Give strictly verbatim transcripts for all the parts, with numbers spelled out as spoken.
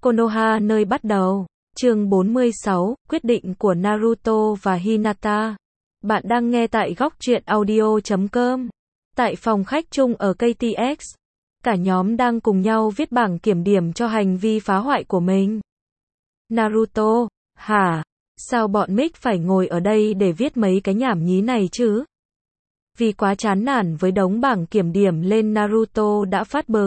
Konoha nơi bắt đầu. Chương bốn mươi sáu, quyết định của Naruto và Hinata. Bạn đang nghe tại góc truyện audio chấm com. Tại phòng khách chung ở ca tê ích, cả nhóm đang cùng nhau viết bảng kiểm điểm cho hành vi phá hoại của mình. Naruto, hả? Sao bọn Mick phải ngồi ở đây để viết mấy cái nhảm nhí này chứ? Vì quá chán nản với đống bảng kiểm điểm lên Naruto đã phát bực.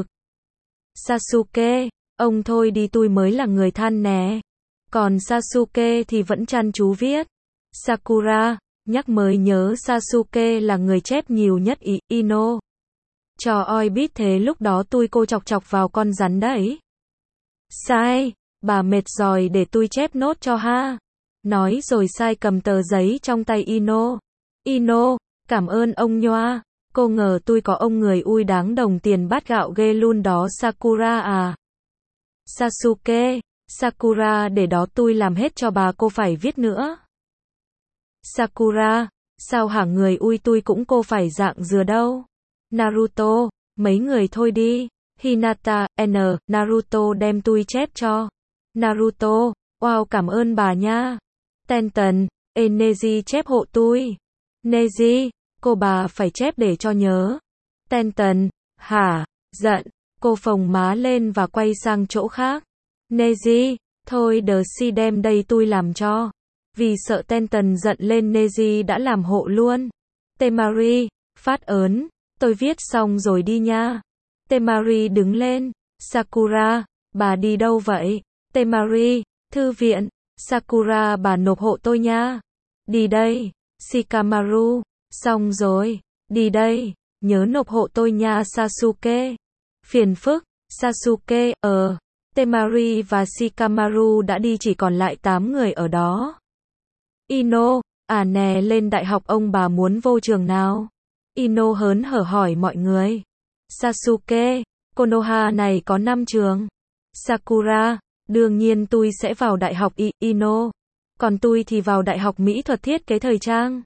Sasuke, ông thôi đi, tôi mới là người than nè. Còn Sasuke thì vẫn chăm chú viết. Sakura, nhắc mới nhớ Sasuke là người chép nhiều nhất ý, Ino. Cho oi biết thế lúc đó tôi cô chọc chọc vào con rắn đấy. Sai, bà mệt rồi để tôi chép nốt cho ha. Nói rồi Sai cầm tờ giấy trong tay Ino. Ino, cảm ơn ông Nhoa. Cô ngờ tôi có ông người ui đáng đồng tiền bát gạo ghê luôn đó Sakura à. Sasuke, Sakura để đó tôi làm hết cho bà, cô phải viết nữa. Sakura, sao hả người ui, tôi cũng cô phải dạng dừa đâu. Naruto, mấy người thôi đi. Hinata, N, Naruto đem tôi chép cho. Naruto, wow cảm ơn bà nha. Tenten, ê Neji chép hộ tôi. Neji, cô bà phải chép để cho nhớ. Tenten, hả, giận, cô phồng má lên và quay sang chỗ khác. Neji, thôi đờ si đem đây tôi làm cho. Vì sợ Tenten giận lên Neji đã làm hộ luôn. Temari, phát ớn, tôi viết xong rồi đi nha. Temari đứng lên. Sakura, bà đi đâu vậy? Temari, thư viện. Sakura, bà nộp hộ tôi nha. Đi đây. Shikamaru, xong rồi. Đi đây, nhớ nộp hộ tôi nha Sasuke. Phiền phức. Sasuke, ờ. Temari và Shikamaru đã đi, chỉ còn lại tám người ở đó. Ino, à nè, lên đại học ông bà muốn vô trường nào? Ino hớn hở hỏi mọi người. Sasuke, Konoha này có năm trường. Sakura, đương nhiên tôi sẽ vào đại học I, Ino. Còn tôi thì vào đại học mỹ thuật thiết kế thời trang.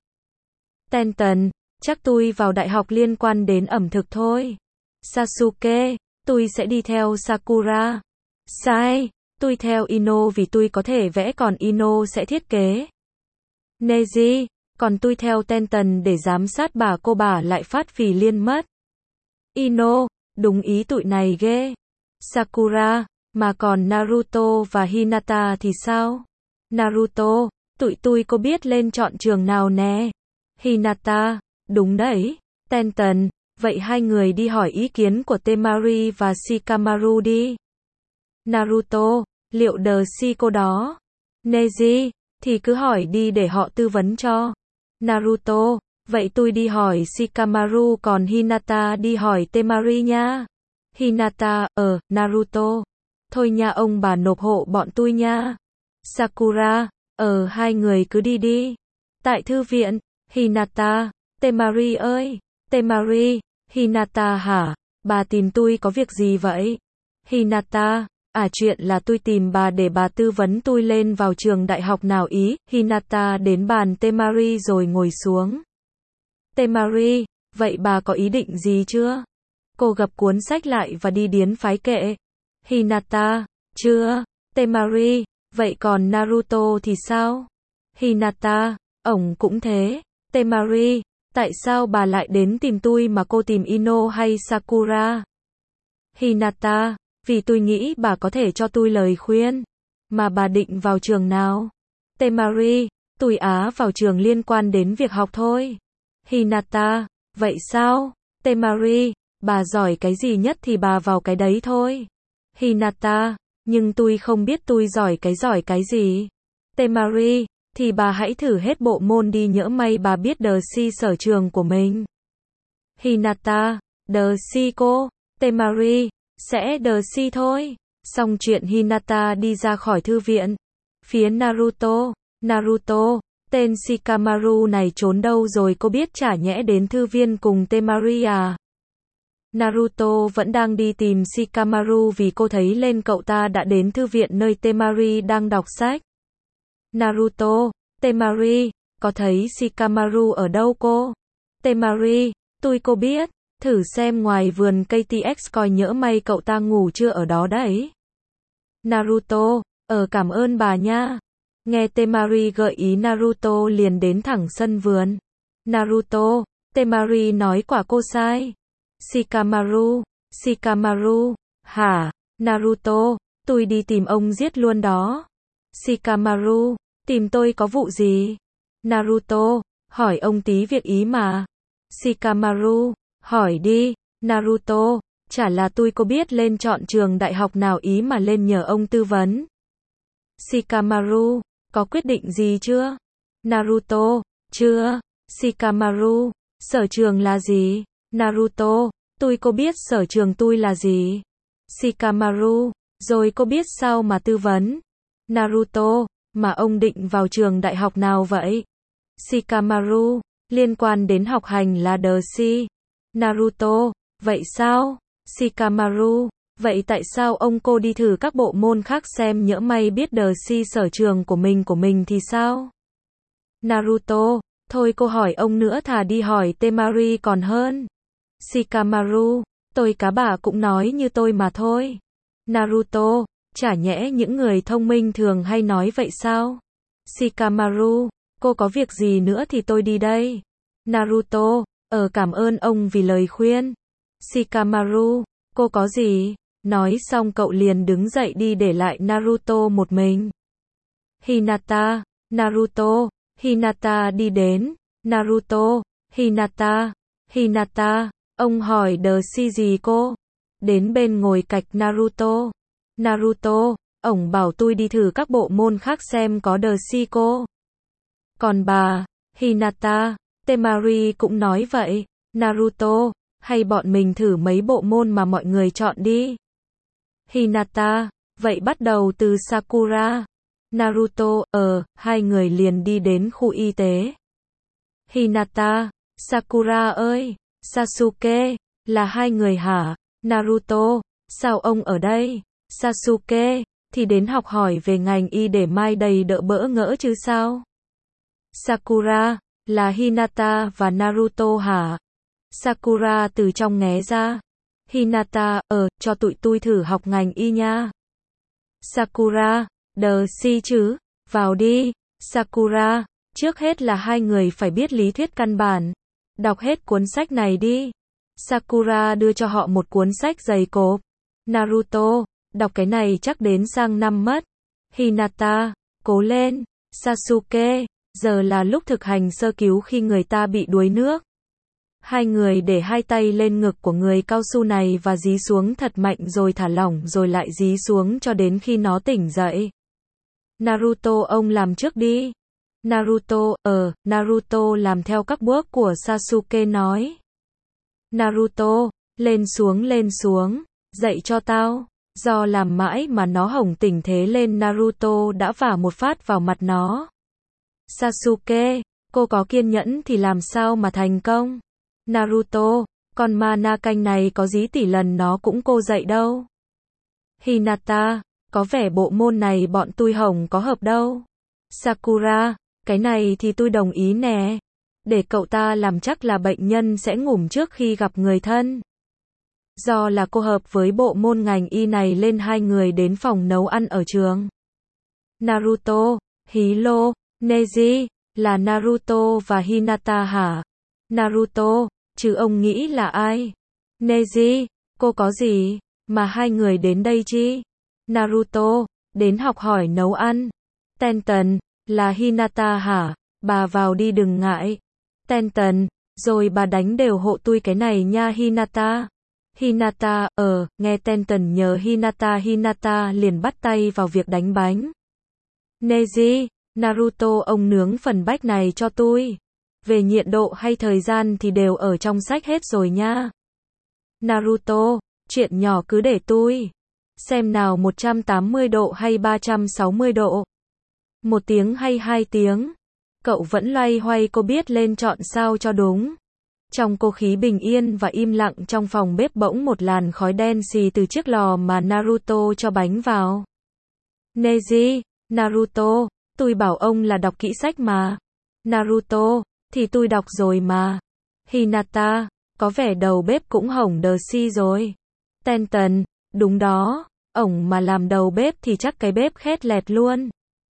Tenten, chắc tôi vào đại học liên quan đến ẩm thực thôi. Sasuke, tôi sẽ đi theo Sakura. Sai, tôi theo Ino vì tôi có thể vẽ còn Ino sẽ thiết kế. Neji, còn tôi theo Tenten để giám sát bà, cô bà lại phát phì liên mất. Ino, đúng ý tụi này ghê. Sakura, mà còn Naruto và Hinata thì sao? Naruto, tụi tôi có biết lên chọn trường nào nè. Hinata, đúng đấy. Tenten, vậy hai người đi hỏi ý kiến của Temari và Shikamaru đi. Naruto, liệu đờ si cô đó? Neji, thì cứ hỏi đi để họ tư vấn cho. Naruto, vậy tôi đi hỏi Shikamaru, còn Hinata đi hỏi Temari nha. Hinata, ờ, Naruto. Thôi nha ông bà nộp hộ bọn tôi nha. Sakura, ờ hai người cứ đi đi. Tại thư viện, Hinata, Temari ơi. Temari, Hinata hả? Bà tìm tôi có việc gì vậy? Hinata, à chuyện là tôi tìm bà để bà tư vấn tôi lên vào trường đại học nào ý. Hinata đến bàn Temari rồi ngồi xuống. Temari, vậy bà có ý định gì chưa? Cô gập cuốn sách lại và đi điến phái kệ. Hinata, chưa. Temari, vậy còn Naruto thì sao? Hinata, ổng cũng thế. Temari, tại sao bà lại đến tìm tôi mà cô tìm Ino hay Sakura? Hinata, vì tôi nghĩ bà có thể cho tôi lời khuyên. Mà bà định vào trường nào? Temari, tôi á vào trường liên quan đến việc học thôi. Hinata, vậy sao? Temari, bà giỏi cái gì nhất thì bà vào cái đấy thôi. Hinata, nhưng tôi không biết tôi giỏi cái giỏi cái gì. Temari, thì bà hãy thử hết bộ môn đi, nhỡ may bà biết đờ si sở trường của mình. Hinata, đờ si cô. Temari, sẽ đờ si thôi. Xong chuyện Hinata đi ra khỏi thư viện. Phía Naruto, Naruto, tên Shikamaru này trốn đâu rồi, cô biết chả nhẽ đến thư viên cùng Temari à? Naruto vẫn đang đi tìm Shikamaru vì cô thấy lên cậu ta đã đến thư viện nơi Temari đang đọc sách. Naruto, Temari, có thấy Shikamaru ở đâu cô? Temari, tôi cô biết, thử xem ngoài vườn ca tê ích coi nhỡ may cậu ta ngủ chưa ở đó đấy. Naruto, ờ cảm ơn bà nha. Nghe Temari gợi ý Naruto liền đến thẳng sân vườn. Naruto, Temari nói quả cô sai. Shikamaru, Shikamaru, hả? Naruto, tôi đi tìm ông giết luôn đó. Shikamaru, tìm tôi có vụ gì? Naruto, hỏi ông tí việc ý mà. Shikamaru, hỏi đi. Naruto, chả là tôi có biết lên chọn trường đại học nào ý mà lên nhờ ông tư vấn. Shikamaru, có quyết định gì chưa? Naruto, chưa. Shikamaru, sở trường là gì? Naruto, tôi có biết sở trường tôi là gì? Shikamaru, rồi có biết sao mà tư vấn? Naruto, mà ông định vào trường đại học nào vậy? Shikamaru, liên quan đến học hành là đờ si. Naruto, vậy sao? Shikamaru, vậy tại sao ông cô đi thử các bộ môn khác xem nhỡ may biết đờ si sở trường của mình của mình thì sao? Naruto, thôi cô hỏi ông nữa thà đi hỏi Temari còn hơn. Shikamaru, tôi cá bà cũng nói như tôi mà thôi. Naruto, chả nhẽ những người thông minh thường hay nói vậy sao? Shikamaru, cô có việc gì nữa thì tôi đi đây. Naruto, ờ cảm ơn ông vì lời khuyên. Shikamaru, cô có gì? Nói xong cậu liền đứng dậy đi để lại Naruto một mình. Hinata, Naruto, Hinata đi đến. Naruto, Hinata, Hinata, ông hỏi đờ si gì cô? Đến bên ngồi cạnh Naruto. Naruto, ổng bảo tôi đi thử các bộ môn khác xem có đờ si cô. Còn bà, Hinata, Temari cũng nói vậy. Naruto, hay bọn mình thử mấy bộ môn mà mọi người chọn đi. Hinata, vậy bắt đầu từ Sakura. Naruto, ờ, hai người liền đi đến khu y tế. Hinata, Sakura ơi, Sasuke, là hai người hả? Naruto, sao ông ở đây? Sasuke, thì đến học hỏi về ngành y để mai đầy đỡ bỡ ngỡ chứ sao? Sakura, là Hinata và Naruto hả? Sakura từ trong nghé ra. Hinata, ờ, cho tụi tôi thử học ngành y nha. Sakura, đờ si chứ, vào đi. Sakura, trước hết là hai người phải biết lý thuyết căn bản. Đọc hết cuốn sách này đi. Sakura đưa cho họ một cuốn sách dày cộp. Naruto, đọc cái này chắc đến sang năm mất. Hinata, cố lên. Sasuke, giờ là lúc thực hành sơ cứu khi người ta bị đuối nước. Hai người để hai tay lên ngực của người cao su này và dí xuống thật mạnh rồi thả lỏng rồi lại dí xuống cho đến khi nó tỉnh dậy. Naruto ông làm trước đi. Naruto, ờ, Naruto làm theo các bước của Sasuke nói. Naruto, lên xuống lên xuống, dậy cho tao. Do làm mãi mà nó hỏng tỉnh thế lên Naruto đã vả một phát vào mặt nó. Sasuke, cô có kiên nhẫn thì làm sao mà thành công? Naruto, con mana canh này có dí tỷ lần nó cũng cô dậy đâu. Hinata, có vẻ bộ môn này bọn tôi hỏng có hợp đâu. Sakura, cái này thì tôi đồng ý nè. Để cậu ta làm chắc là bệnh nhân sẽ ngủm trước khi gặp người thân. Do là cô hợp với bộ môn ngành y này lên hai người đến phòng nấu ăn ở trường. Naruto, Hiro, Neji, là Naruto và Hinata hả? Naruto, chứ ông nghĩ là ai? Neji, cô có gì mà hai người đến đây chi? Naruto, đến học hỏi nấu ăn. Tenten, là Hinata hả? Bà vào đi đừng ngại. Tenten, rồi bà đánh đều hộ tôi cái này nha Hinata. Hinata, ờ, nghe Tenten nhờ Hinata Hinata liền bắt tay vào việc đánh bánh. Neji, Naruto ông nướng phần bách này cho tôi. Về nhiệt độ hay thời gian thì đều ở trong sách hết rồi nha. Naruto, chuyện nhỏ cứ để tôi. Xem nào một trăm tám mươi độ hay ba trăm sáu mươi độ. Một tiếng hay hai tiếng. Cậu vẫn loay hoay cô biết lên chọn sao cho đúng. Trong cô khí bình yên và im lặng trong phòng bếp bỗng một làn khói đen xì từ chiếc lò mà Naruto cho bánh vào. Neji, Naruto, tôi bảo ông là đọc kỹ sách mà. Naruto, thì tôi đọc rồi mà. Hinata, có vẻ đầu bếp cũng hỏng đờ si rồi. Tenten, đúng đó. ổng mà làm đầu bếp thì chắc cái bếp khét lẹt luôn.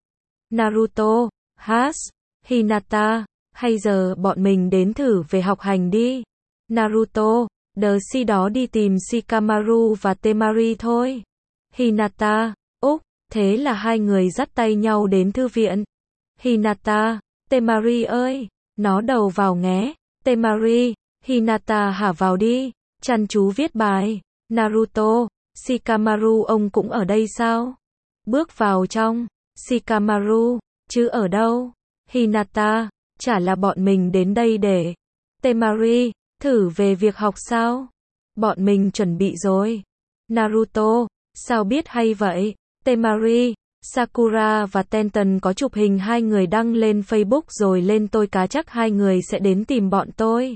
Naruto, Has, Hinata, hay giờ bọn mình đến thử về học hành đi. Naruto, đờ si đó đi tìm Shikamaru và Temari thôi. Hinata, úc, thế là hai người dắt tay nhau đến thư viện. Hinata, Temari ơi, nó đầu vào nghé. Temari, Hinata hả vào đi, chăm chú viết bài. Naruto, Shikamaru ông cũng ở đây sao? Bước vào trong. Shikamaru, chứ ở đâu? Hinata, chả là bọn mình đến đây để. Temari, thử về việc học sao? Bọn mình chuẩn bị rồi. Naruto, sao biết hay vậy? Temari, Sakura và Tenten có chụp hình hai người đăng lên Facebook rồi lên tôi cá chắc hai người sẽ đến tìm bọn tôi.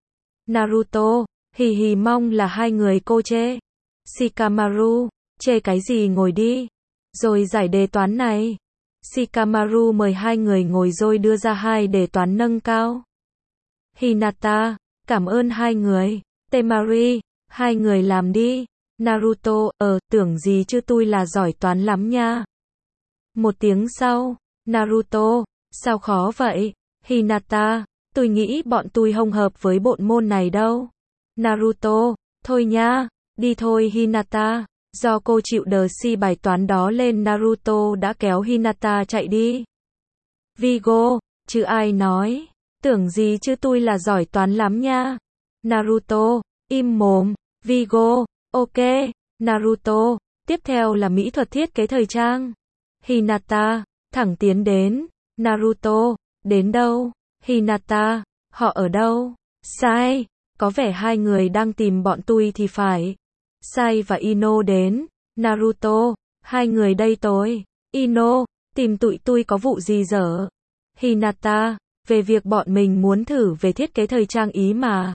Naruto, hì hì mong là hai người cô chê. Shikamaru, chê cái gì ngồi đi. Rồi giải đề toán này. Shikamaru mời hai người ngồi rồi đưa ra hai đề toán nâng cao. Hinata, cảm ơn hai người. Temari, hai người làm đi. Naruto, ờ, tưởng gì chứ tôi là giỏi toán lắm nha. Một tiếng sau, Naruto, sao khó vậy? Hinata, tôi nghĩ bọn tôi không hợp với bộ môn này đâu. Naruto, thôi nha, đi thôi Hinata. Do cô chịu đờ si bài toán đó lên Naruto đã kéo Hinata chạy đi. Vigo, chứ ai nói, tưởng gì chứ tôi là giỏi toán lắm nha. Naruto, im mồm. Vigo, ok. Naruto, tiếp theo là mỹ thuật thiết kế thời trang. Hinata, thẳng tiến đến. Naruto, đến đâu? Hinata, họ ở đâu? Sai, có vẻ hai người đang tìm bọn tôi thì phải. Sai và Ino đến. Naruto, hai người đây tôi. Ino, tìm tụi tôi có vụ gì dở? Hinata, về việc bọn mình muốn thử về thiết kế thời trang ý mà.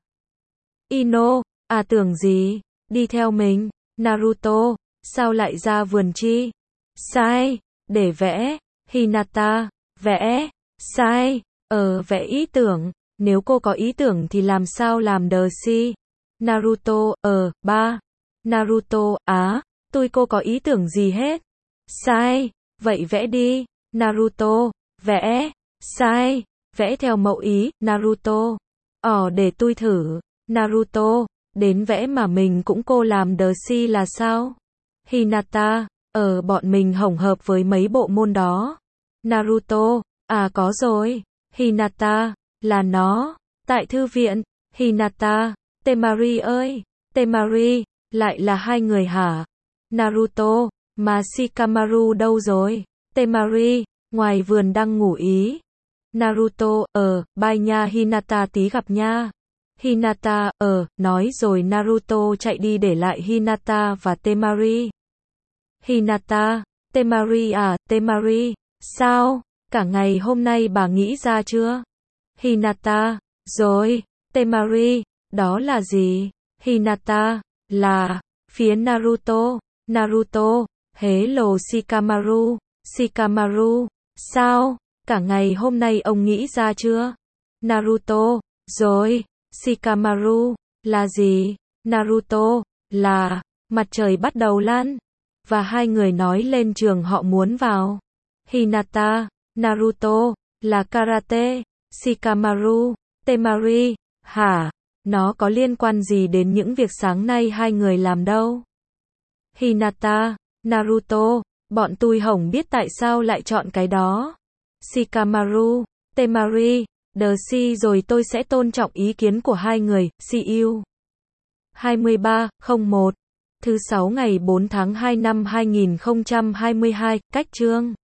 Ino, à tưởng gì, đi theo mình. Naruto, sao lại ra vườn chi? Sai, để vẽ. Hinata, vẽ. Sai, ờ vẽ ý tưởng, nếu cô có ý tưởng thì làm sao làm đờ si? Naruto, ờ, ba. Naruto, á, tôi cô có ý tưởng gì hết. Sai, vậy vẽ đi. Naruto, vẽ. Sai, vẽ theo mẫu ý. Naruto, ờ để tôi thử. Naruto, đến vẽ mà mình cũng cô làm đờ si là sao? Hinata, ờ bọn mình hổng hợp với mấy bộ môn đó. Naruto, à có rồi. Hinata, là nó. Tại thư viện. Hinata, Temari ơi. Temari, lại là hai người hả? Naruto, mà Shikamaru đâu rồi? Temari, ngoài vườn đang ngủ ý. Naruto, ờ, bye nha Hinata tí gặp nha. Hinata, ờ, nói rồi Naruto chạy đi để lại Hinata và Temari. Hinata, Temari à, Temari, sao? Cả ngày hôm nay bà nghĩ ra chưa? Hinata, rồi. Temari, đó là gì? Hinata, là, phía Naruto. Naruto, hello Shikamaru. Shikamaru, sao? Cả ngày hôm nay ông nghĩ ra chưa? Naruto, rồi. Shikamaru, là gì? Naruto, là, mặt trời bắt đầu lan. Và hai người nói lên trường họ muốn vào. Hinata, Naruto, là karate. Shikamaru, Temari, hả? Nó có liên quan gì đến những việc sáng nay hai người làm đâu? Hinata, Naruto, bọn tôi hổng biết tại sao lại chọn cái đó. Shikamaru, Temari, đờ si rồi tôi sẽ tôn trọng ý kiến của hai người. See you. hai mươi ba không một Thứ sáu ngày bốn tháng hai năm hai nghìn không trăm hai mươi hai, cách chương